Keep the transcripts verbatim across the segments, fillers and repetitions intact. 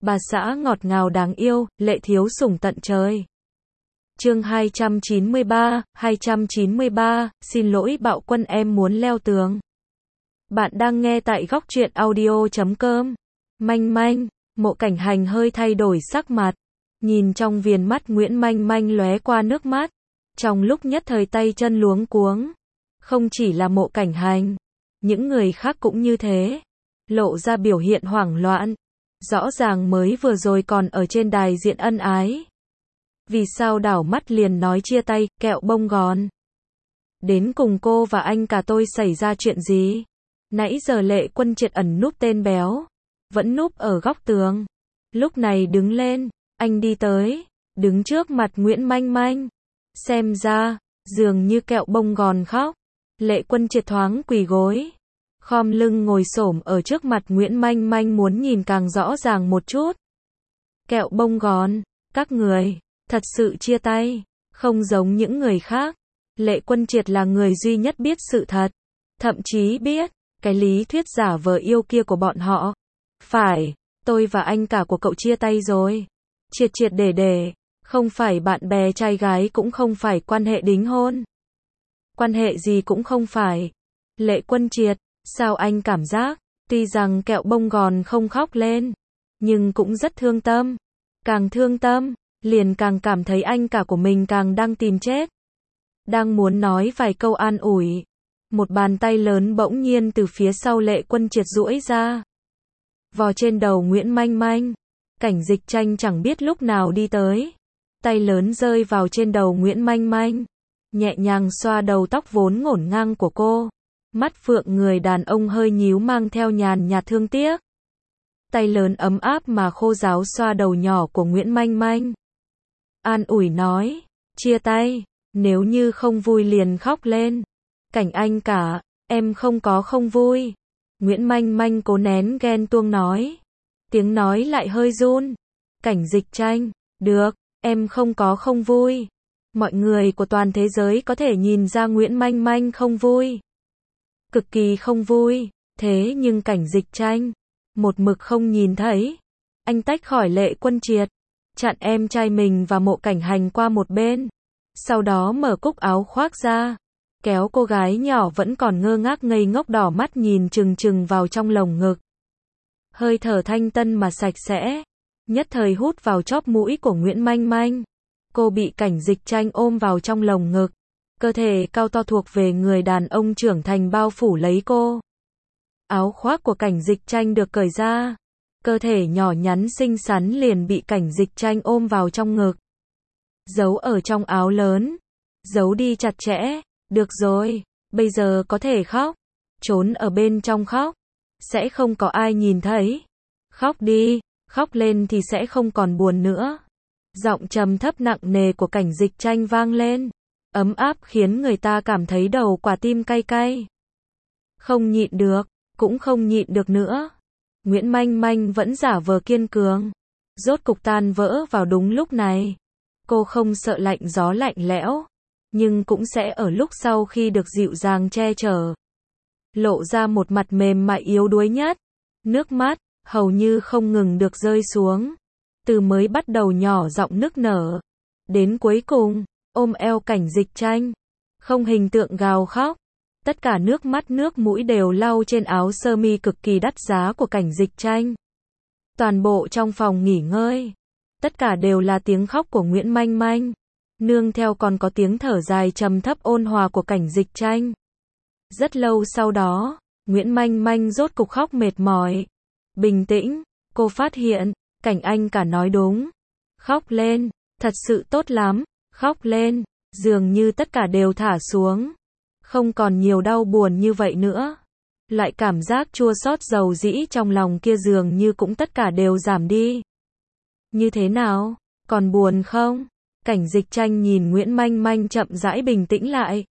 bà xã ngọt ngào đáng yêu, lệ thiếu sủng tận trời. Chương hai trăm chín mươi ba, hai trăm chín mươi ba, xin lỗi bạo quân em muốn leo tường. Bạn đang nghe tại góc truyện audio chấm com. Manh manh, Mộ Cảnh Hành hơi thay đổi sắc mặt, nhìn trong viền mắt Nguyễn Manh Manh lóe qua nước mắt, trong lúc nhất thời tay chân luống cuống. Không chỉ là Mộ Cảnh Hành, những người khác cũng như thế, lộ ra biểu hiện hoảng loạn. Rõ ràng mới vừa rồi còn ở trên đài diện ân ái, vì sao đảo mắt liền nói chia tay, kẹo bông gòn. Đến cùng cô và anh cả tôi xảy ra chuyện gì? Nãy giờ Lệ Quân Triệt ẩn núp tên béo, vẫn núp ở góc tường. Lúc này đứng lên, anh đi tới, đứng trước mặt Nguyễn Manh Manh. Xem ra, dường như kẹo bông gòn khóc. Lệ Quân Triệt thoáng quỳ gối, khom lưng ngồi xổm ở trước mặt Nguyễn Manh Manh muốn nhìn càng rõ ràng một chút. Kẹo bông gòn, các người thật sự chia tay, không giống những người khác. Lệ Quân Triệt là người duy nhất biết sự thật, thậm chí biết cái lý thuyết giả vờ yêu kia của bọn họ. Phải, tôi và anh cả của cậu chia tay rồi. Triệt triệt để để, không phải bạn bè trai gái cũng không phải quan hệ đính hôn. Quan hệ gì cũng không phải. Lệ Quân Triệt, sao anh cảm giác, tuy rằng kẹo bông gòn không khóc lên, nhưng cũng rất thương tâm. Càng thương tâm, liền càng cảm thấy anh cả của mình càng đang tìm chết. Đang muốn nói vài câu an ủi, một bàn tay lớn bỗng nhiên từ phía sau Lệ Quân Triệt duỗi ra, vò trên đầu Nguyễn Manh Manh. Cảnh Dịch Tranh chẳng biết lúc nào đi tới, tay lớn rơi vào trên đầu Nguyễn Manh Manh, nhẹ nhàng xoa đầu tóc vốn ngổn ngang của cô. Mắt phượng người đàn ông hơi nhíu mang theo nhàn nhạt thương tiếc. Tay lớn ấm áp mà khô ráo xoa đầu nhỏ của Nguyễn Manh Manh. An ủi nói, chia tay, nếu như không vui liền khóc lên. Cảnh anh cả, em không có không vui. Nguyễn Manh Manh cố nén ghen tuông nói. Tiếng nói lại hơi run. Cảnh Dịch Tranh, được, em không có không vui. Mọi người của toàn thế giới có thể nhìn ra Nguyễn Manh Manh không vui. Cực kỳ không vui, thế nhưng Cảnh Dịch Tranh một mực không nhìn thấy. Anh tách khỏi Lệ Quân Triệt, chặn em trai mình và Mộ Cảnh Hành qua một bên. Sau đó mở cúc áo khoác ra, kéo cô gái nhỏ vẫn còn ngơ ngác ngây ngốc đỏ mắt nhìn chừng chừng vào trong lồng ngực. Hơi thở thanh tân mà sạch sẽ, nhất thời hút vào chóp mũi của Nguyễn Manh Manh. Cô bị Cảnh Dịch Tranh ôm vào trong lồng ngực, cơ thể cao to thuộc về người đàn ông trưởng thành bao phủ lấy cô. Áo khoác của Cảnh Dịch Tranh được cởi ra, cơ thể nhỏ nhắn xinh xắn liền bị Cảnh Dịch Tranh ôm vào trong ngực, giấu ở trong áo lớn, giấu đi chặt chẽ. Được rồi, bây giờ có thể khóc, trốn ở bên trong khóc, sẽ không có ai nhìn thấy. Khóc đi, khóc lên thì sẽ không còn buồn nữa. Giọng trầm thấp nặng nề của Cảnh Dịch Tranh vang lên, ấm áp khiến người ta cảm thấy đầu quả tim cay cay. Không nhịn được, cũng không nhịn được nữa. Nguyễn Manh Manh vẫn giả vờ kiên cường, rốt cục tan vỡ vào đúng lúc này. Cô không sợ lạnh gió lạnh lẽo, nhưng cũng sẽ ở lúc sau khi được dịu dàng che chở, lộ ra một mặt mềm mại yếu đuối nhất. Nước mắt hầu như không ngừng được rơi xuống, từ mới bắt đầu nhỏ giọng nức nở, đến cuối cùng ôm eo Cảnh Dịch Tranh, không hình tượng gào khóc. Tất cả nước mắt nước mũi đều lau trên áo sơ mi cực kỳ đắt giá của Cảnh Dịch Tranh. Toàn bộ trong phòng nghỉ ngơi, tất cả đều là tiếng khóc của Nguyễn Manh Manh, nương theo còn có tiếng thở dài trầm thấp ôn hòa của Cảnh Dịch Tranh. Rất lâu sau đó, Nguyễn Manh Manh rốt cục khóc mệt mỏi. Bình tĩnh, cô phát hiện, Cảnh anh cả nói đúng. Khóc lên, thật sự tốt lắm, khóc lên, dường như tất cả đều thả xuống. Không còn nhiều đau buồn như vậy nữa. Loại cảm giác chua xót dầu dĩ trong lòng kia dường như cũng tất cả đều giảm đi. Như thế nào, còn buồn không? Cảnh Dịch Tranh nhìn Nguyễn Manh Manh chậm rãi bình tĩnh lại,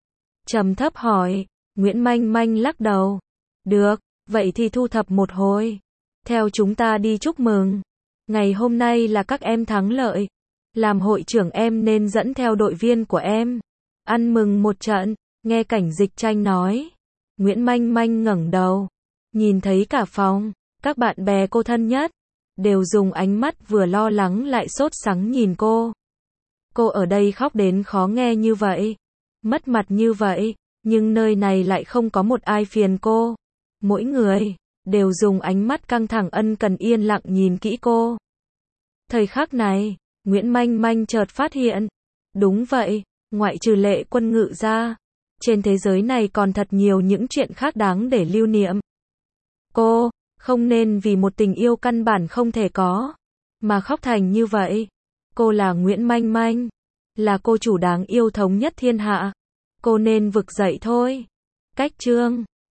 trầm thấp hỏi. Nguyễn Manh Manh lắc đầu. Được, vậy thì thu thập một hồi, theo chúng ta đi chúc mừng. Ngày hôm nay là các em thắng lợi, làm hội trưởng em nên dẫn theo đội viên của em ăn mừng một trận. Nghe Cảnh Dịch Tranh nói, Nguyễn Manh Manh ngẩng đầu, nhìn thấy cả phòng, các bạn bè cô thân nhất, đều dùng ánh mắt vừa lo lắng lại sốt sắng nhìn cô. Cô ở đây khóc đến khó nghe như vậy, mất mặt như vậy, nhưng nơi này lại không có một ai phiền cô. Mỗi người đều dùng ánh mắt căng thẳng ân cần yên lặng nhìn kỹ cô. Thời khắc này, Nguyễn Manh Manh chợt phát hiện, đúng vậy, ngoại trừ Lệ Quân Ngự ra, trên thế giới này còn thật nhiều những chuyện khác đáng để lưu niệm. Cô không nên vì một tình yêu căn bản không thể có mà khóc thành như vậy. Cô là Nguyễn Manh Manh, là cô chủ đáng yêu thống nhất thiên hạ. Cô nên vực dậy thôi. Cách chương